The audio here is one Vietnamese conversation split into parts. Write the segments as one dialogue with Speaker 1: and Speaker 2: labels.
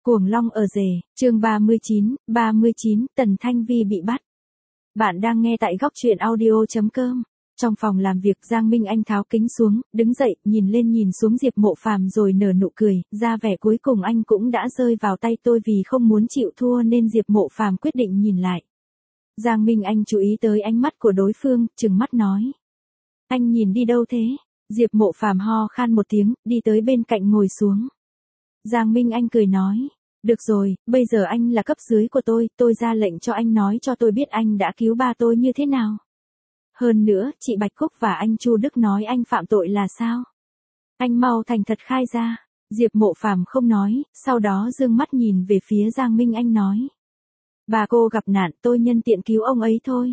Speaker 1: Cuồng long ở rể, chương 39, Tần Thanh Vi bị bắt. Bạn đang nghe tại góc truyện audio.com. Trong phòng làm việc Giang Minh Anh tháo kính xuống, đứng dậy, nhìn lên nhìn xuống Diệp Mộ Phàm rồi nở nụ cười, ra vẻ cuối cùng anh cũng đã rơi vào tay tôi vì không muốn chịu thua nên Diệp Mộ Phàm quyết định nhìn lại. Giang Minh Anh chú ý tới ánh mắt của đối phương, trừng mắt nói. Anh nhìn đi đâu thế? Diệp Mộ Phàm ho khan một tiếng, đi tới bên cạnh ngồi xuống. Giang Minh Anh cười nói. Được rồi, bây giờ anh là cấp dưới của tôi ra lệnh cho anh nói cho tôi biết anh đã cứu ba tôi như thế nào. Hơn nữa, chị Bạch Cúc và anh Chu Đức nói anh phạm tội là sao? Anh mau thành thật khai ra. Diệp Mộ Phàm không nói, sau đó dương mắt nhìn về phía Giang Minh Anh nói. Bà cô gặp nạn, tôi nhân tiện cứu ông ấy thôi.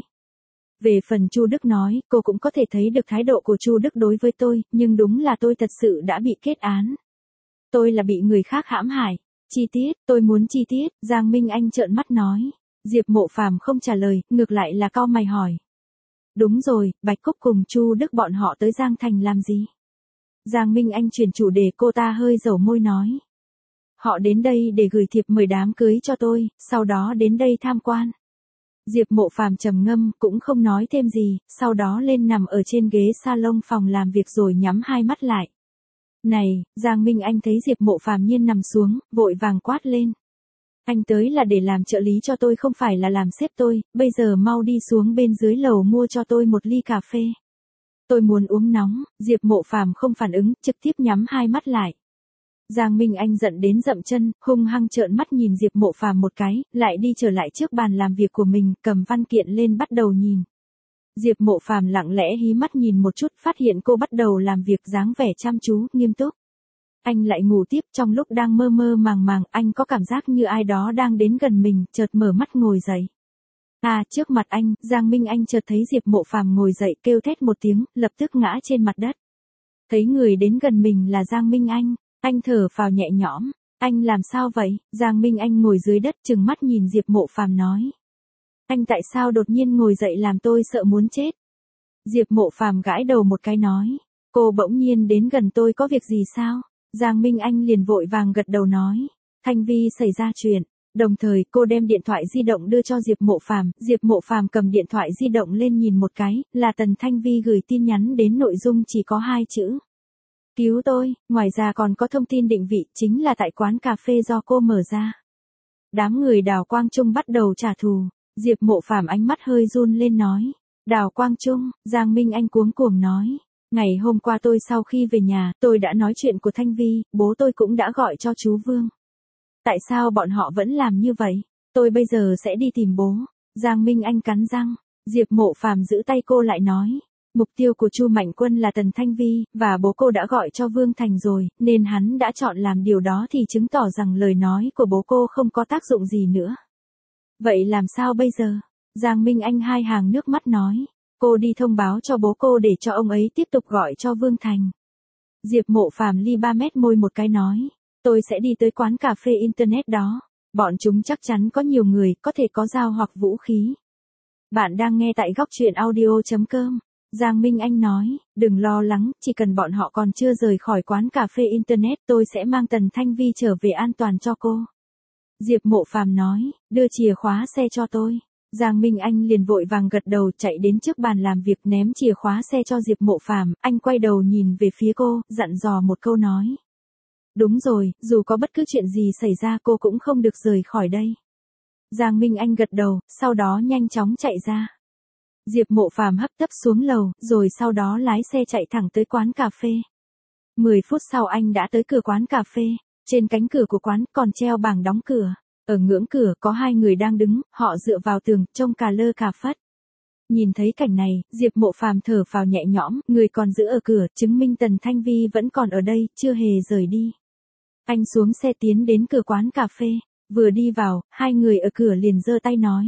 Speaker 1: Về phần Chu Đức nói, cô cũng có thể thấy được thái độ của Chu Đức đối với tôi, nhưng đúng là tôi thật sự đã bị kết án. Tôi là bị người khác hãm hại. Chi tiết, tôi muốn chi tiết, Giang Minh Anh trợn mắt nói. Diệp Mộ Phàm không trả lời, ngược lại là cau mày hỏi. Đúng rồi, Bạch Cúc cùng Chu Đức bọn họ tới Giang Thành làm gì? Giang Minh Anh chuyển chủ đề, cô ta hơi dầu môi nói. Họ đến đây để gửi thiệp mời đám cưới cho tôi, sau đó đến đây tham quan. Diệp Mộ Phàm trầm ngâm, cũng không nói thêm gì, sau đó lên nằm ở trên ghế salon phòng làm việc rồi nhắm hai mắt lại. Này, Giang Minh Anh thấy Diệp Mộ Phàm nhiên nằm xuống, vội vàng quát lên. Anh tới là để làm trợ lý cho tôi không phải là làm sếp tôi, bây giờ mau đi xuống bên dưới lầu mua cho tôi một ly cà phê. Tôi muốn uống nóng, Diệp Mộ Phàm không phản ứng, trực tiếp nhắm hai mắt lại. Giang Minh Anh giận đến dậm chân, hung hăng trợn mắt nhìn Diệp Mộ Phàm một cái, lại đi trở lại trước bàn làm việc của mình, cầm văn kiện lên bắt đầu nhìn. Diệp Mộ Phàm lặng lẽ hí mắt nhìn một chút, phát hiện cô bắt đầu làm việc dáng vẻ chăm chú, nghiêm túc. Anh lại ngủ tiếp, trong lúc đang mơ mơ màng màng, anh có cảm giác như ai đó đang đến gần mình, chợt mở mắt ngồi dậy. Trước mặt anh, Giang Minh Anh chợt thấy Diệp Mộ Phàm ngồi dậy kêu thét một tiếng, lập tức ngã trên mặt đất. Thấy người đến gần mình là Giang Minh anh thở phào nhẹ nhõm. Anh làm sao vậy? Giang Minh Anh ngồi dưới đất trừng mắt nhìn Diệp Mộ Phàm nói. Anh tại sao đột nhiên ngồi dậy làm tôi sợ muốn chết? Diệp Mộ Phàm gãi đầu một cái nói. Cô bỗng nhiên đến gần tôi có việc gì sao? Giang Minh Anh liền vội vàng gật đầu nói. Thanh Vi xảy ra chuyện. Đồng thời cô đem điện thoại di động đưa cho Diệp Mộ Phàm. Diệp Mộ Phàm cầm điện thoại di động lên nhìn một cái, là Tần Thanh Vi gửi tin nhắn đến, nội dung chỉ có 2 chữ. Cứu tôi, ngoài ra còn có thông tin định vị, chính là tại quán cà phê do cô mở ra. Đám người Đào Quang Trung bắt đầu trả thù. Diệp Mộ Phàm ánh mắt hơi run lên nói. Đào Quang Trung, Giang Minh Anh cuống cuồng nói. Ngày hôm qua tôi sau khi về nhà, tôi đã nói chuyện của Thanh Vi, bố tôi cũng đã gọi cho chú Vương. Tại sao bọn họ vẫn làm như vậy? Tôi bây giờ sẽ đi tìm bố. Giang Minh Anh cắn răng. Diệp Mộ Phàm giữ tay cô lại nói. Mục tiêu của Chu Mạnh Quân là Tần Thanh Vi, và bố cô đã gọi cho Vương Thành rồi, nên hắn đã chọn làm điều đó thì chứng tỏ rằng lời nói của bố cô không có tác dụng gì nữa. Vậy làm sao bây giờ? Giang Minh Anh hai hàng nước mắt nói. Cô đi thông báo cho bố cô để cho ông ấy tiếp tục gọi cho Vương Thành. Diệp Mộ Phàm ly 3 mét môi một cái nói. Tôi sẽ đi tới quán cà phê internet đó. Bọn chúng chắc chắn có nhiều người, có thể có dao hoặc vũ khí. Bạn đang nghe tại góc truyện audio.com. Giang Minh Anh nói, đừng lo lắng, chỉ cần bọn họ còn chưa rời khỏi quán cà phê internet tôi sẽ mang Tần Thanh Vi trở về an toàn cho cô. Diệp Mộ Phàm nói, đưa chìa khóa xe cho tôi. Giang Minh Anh liền vội vàng gật đầu chạy đến trước bàn làm việc ném chìa khóa xe cho Diệp Mộ Phàm, anh quay đầu nhìn về phía cô, dặn dò một câu nói. Đúng rồi, dù có bất cứ chuyện gì xảy ra cô cũng không được rời khỏi đây. Giang Minh Anh gật đầu, sau đó nhanh chóng chạy ra. Diệp Mộ Phàm hấp tấp xuống lầu, rồi sau đó lái xe chạy thẳng tới quán cà phê. 10 phút sau anh đã tới cửa quán cà phê, trên cánh cửa của quán còn treo bảng đóng cửa. Ở ngưỡng cửa có 2 người đang đứng, họ dựa vào tường, trông cà lơ cà phất. Nhìn thấy cảnh này, Diệp Mộ Phàm thở phào nhẹ nhõm, người còn giữ ở cửa, chứng minh Tần Thanh Vi vẫn còn ở đây, chưa hề rời đi. Anh xuống xe tiến đến cửa quán cà phê, vừa đi vào, 2 người ở cửa liền giơ tay nói.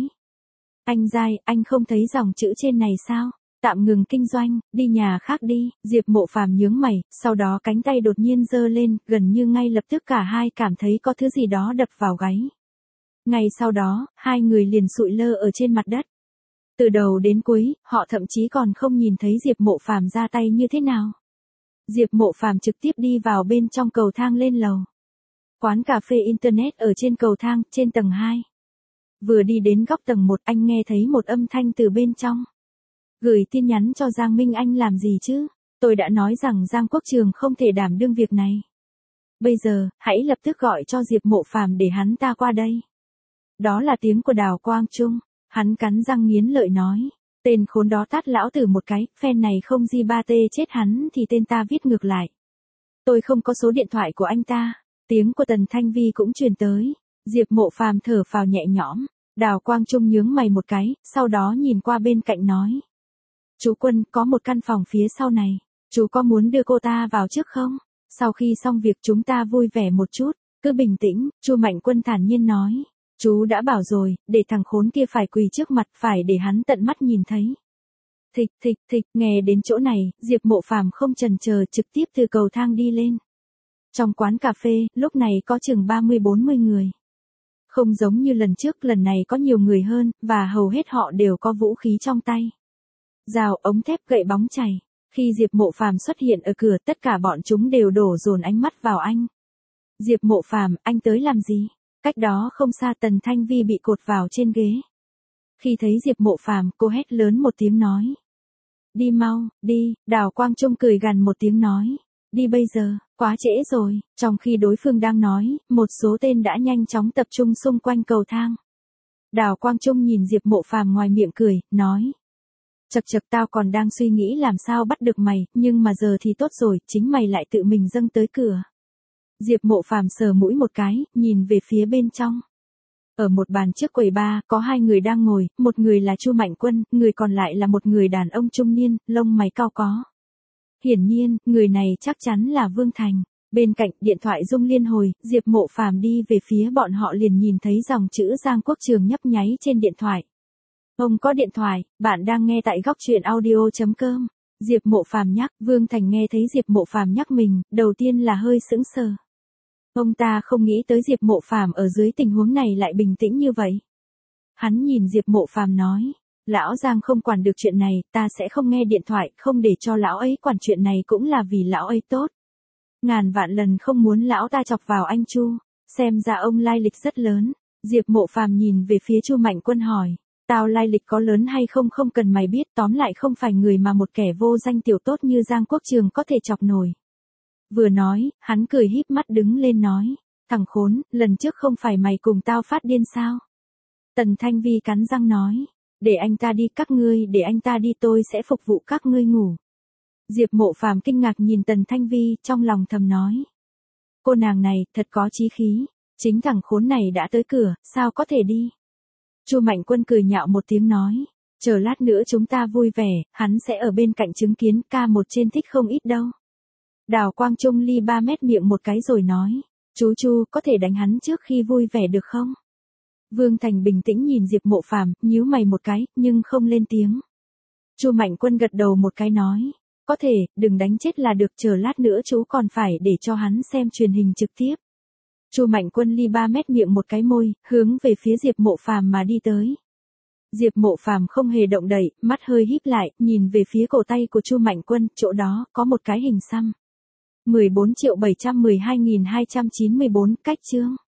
Speaker 1: Anh Giai, anh không thấy dòng chữ trên này sao? Tạm ngừng kinh doanh, đi nhà khác đi. Diệp Mộ Phàm nhướng mày, sau đó cánh tay đột nhiên giơ lên, gần như ngay lập tức cả hai cảm thấy có thứ gì đó đập vào gáy. Ngay sau đó, 2 người liền sụi lơ ở trên mặt đất. Từ đầu đến cuối, họ thậm chí còn không nhìn thấy Diệp Mộ Phàm ra tay như thế nào. Diệp Mộ Phàm trực tiếp đi vào bên trong cầu thang lên lầu. Quán cà phê Internet ở trên cầu thang, trên tầng 2. Vừa đi đến góc tầng 1 anh nghe thấy một âm thanh từ bên trong. Gửi tin nhắn cho Giang Minh Anh làm gì chứ? Tôi đã nói rằng Giang Quốc Trường không thể đảm đương việc này. Bây giờ, hãy lập tức gọi cho Diệp Mộ Phàm để hắn ta qua đây. Đó là tiếng của Đào Quang Trung. Hắn cắn răng nghiến lợi nói. Tên khốn đó tát lão tử một cái, phen này không di ba tê chết hắn thì tên ta viết ngược lại. Tôi không có số điện thoại của anh ta. Tiếng của Tần Thanh Vi cũng truyền tới. Diệp Mộ Phàm thở phào nhẹ nhõm. Đào Quang Trung nhướng mày một cái, sau đó nhìn qua bên cạnh nói. Chú Quân, có một căn phòng phía sau này. Chú có muốn đưa cô ta vào trước không? Sau khi xong việc chúng ta vui vẻ một chút. Cứ bình tĩnh, Chu Mạnh Quân thản nhiên nói. Chú đã bảo rồi, để thằng khốn kia phải quỳ trước mặt, phải để hắn tận mắt nhìn thấy. Thịch thịch thịch, nghe đến chỗ này, Diệp Mộ Phàm không chần chờ trực tiếp từ cầu thang đi lên. Trong quán cà phê, lúc này có chừng 30-40 người. Không giống như lần trước, lần này có nhiều người hơn, và hầu hết họ đều có vũ khí trong tay. Dao, ống thép, gậy bóng chày. Khi Diệp Mộ Phàm xuất hiện ở cửa, tất cả bọn chúng đều đổ dồn ánh mắt vào anh. Diệp Mộ Phàm, anh tới làm gì? Cách đó không xa Tần Thanh Vi bị cột vào trên ghế. Khi thấy Diệp Mộ Phàm, cô hét lớn một tiếng nói. Đi mau, đi, Đào Quang Trung cười gằn một tiếng nói. Đi bây giờ, quá trễ rồi. Trong khi đối phương đang nói, một số tên đã nhanh chóng tập trung xung quanh cầu thang. Đào Quang Trung nhìn Diệp Mộ Phàm ngoài miệng cười, nói. Chậc chậc, tao còn đang suy nghĩ làm sao bắt được mày, nhưng mà giờ thì tốt rồi, chính mày lại tự mình dâng tới cửa. Diệp Mộ Phàm sờ mũi một cái, nhìn về phía bên trong. Ở một bàn trước quầy bar, có hai người đang ngồi, một người là Chu Mạnh Quân, người còn lại là một người đàn ông trung niên, lông mày cau có. Hiển nhiên, người này chắc chắn là Vương Thành. Bên cạnh, điện thoại rung liên hồi, Diệp Mộ Phàm đi về phía bọn họ liền nhìn thấy dòng chữ Giang Quốc Trường nhấp nháy trên điện thoại. Ông có điện thoại, bạn đang nghe tại góc truyện audio.com. Diệp Mộ Phàm nhắc, Vương Thành nghe thấy Diệp Mộ Phàm nhắc mình, đầu tiên là hơi sững sờ. Ông ta không nghĩ tới Diệp Mộ Phàm ở dưới tình huống này lại bình tĩnh như vậy. Hắn nhìn Diệp Mộ Phàm nói, lão Giang không quản được chuyện này, ta sẽ không nghe điện thoại, không để cho lão ấy quản chuyện này cũng là vì lão ấy tốt. Ngàn vạn lần không muốn lão ta chọc vào anh Chu, xem ra ông lai lịch rất lớn. Diệp Mộ Phàm nhìn về phía Chu Mạnh Quân hỏi, tao lai lịch có lớn hay không không cần mày biết, tóm lại không phải người mà một kẻ vô danh tiểu tốt như Giang Quốc Trường có thể chọc nổi. Vừa nói, hắn cười híp mắt đứng lên nói, thằng khốn, lần trước không phải mày cùng tao phát điên sao? Tần Thanh Vi cắn răng nói, để anh ta đi, các ngươi để anh ta đi, tôi sẽ phục vụ các ngươi ngủ. Diệp Mộ Phàm kinh ngạc nhìn Tần Thanh Vi, trong lòng thầm nói, cô nàng này thật có chí khí, chính thằng khốn này đã tới cửa, sao có thể đi? Chu Mạnh Quân cười nhạo một tiếng nói, chờ lát nữa chúng ta vui vẻ, hắn sẽ ở bên cạnh chứng kiến, ca một trên thích không ít đâu. Đào Quang Trung ly 3 mét miệng một cái rồi nói, chú có thể đánh hắn trước khi vui vẻ được không? Vương Thành bình tĩnh nhìn Diệp Mộ Phàm, nhíu mày một cái, nhưng không lên tiếng. Chu Mạnh Quân gật đầu một cái nói, có thể, đừng đánh chết là được, chờ lát nữa chú còn phải để cho hắn xem truyền hình trực tiếp. Chu Mạnh Quân ly 3 mét miệng một cái môi, hướng về phía Diệp Mộ Phàm mà đi tới. Diệp Mộ Phàm không hề động đậy, mắt hơi híp lại, nhìn về phía cổ tay của Chu Mạnh Quân, chỗ đó có một cái hình xăm. 14.712.294 cách chương.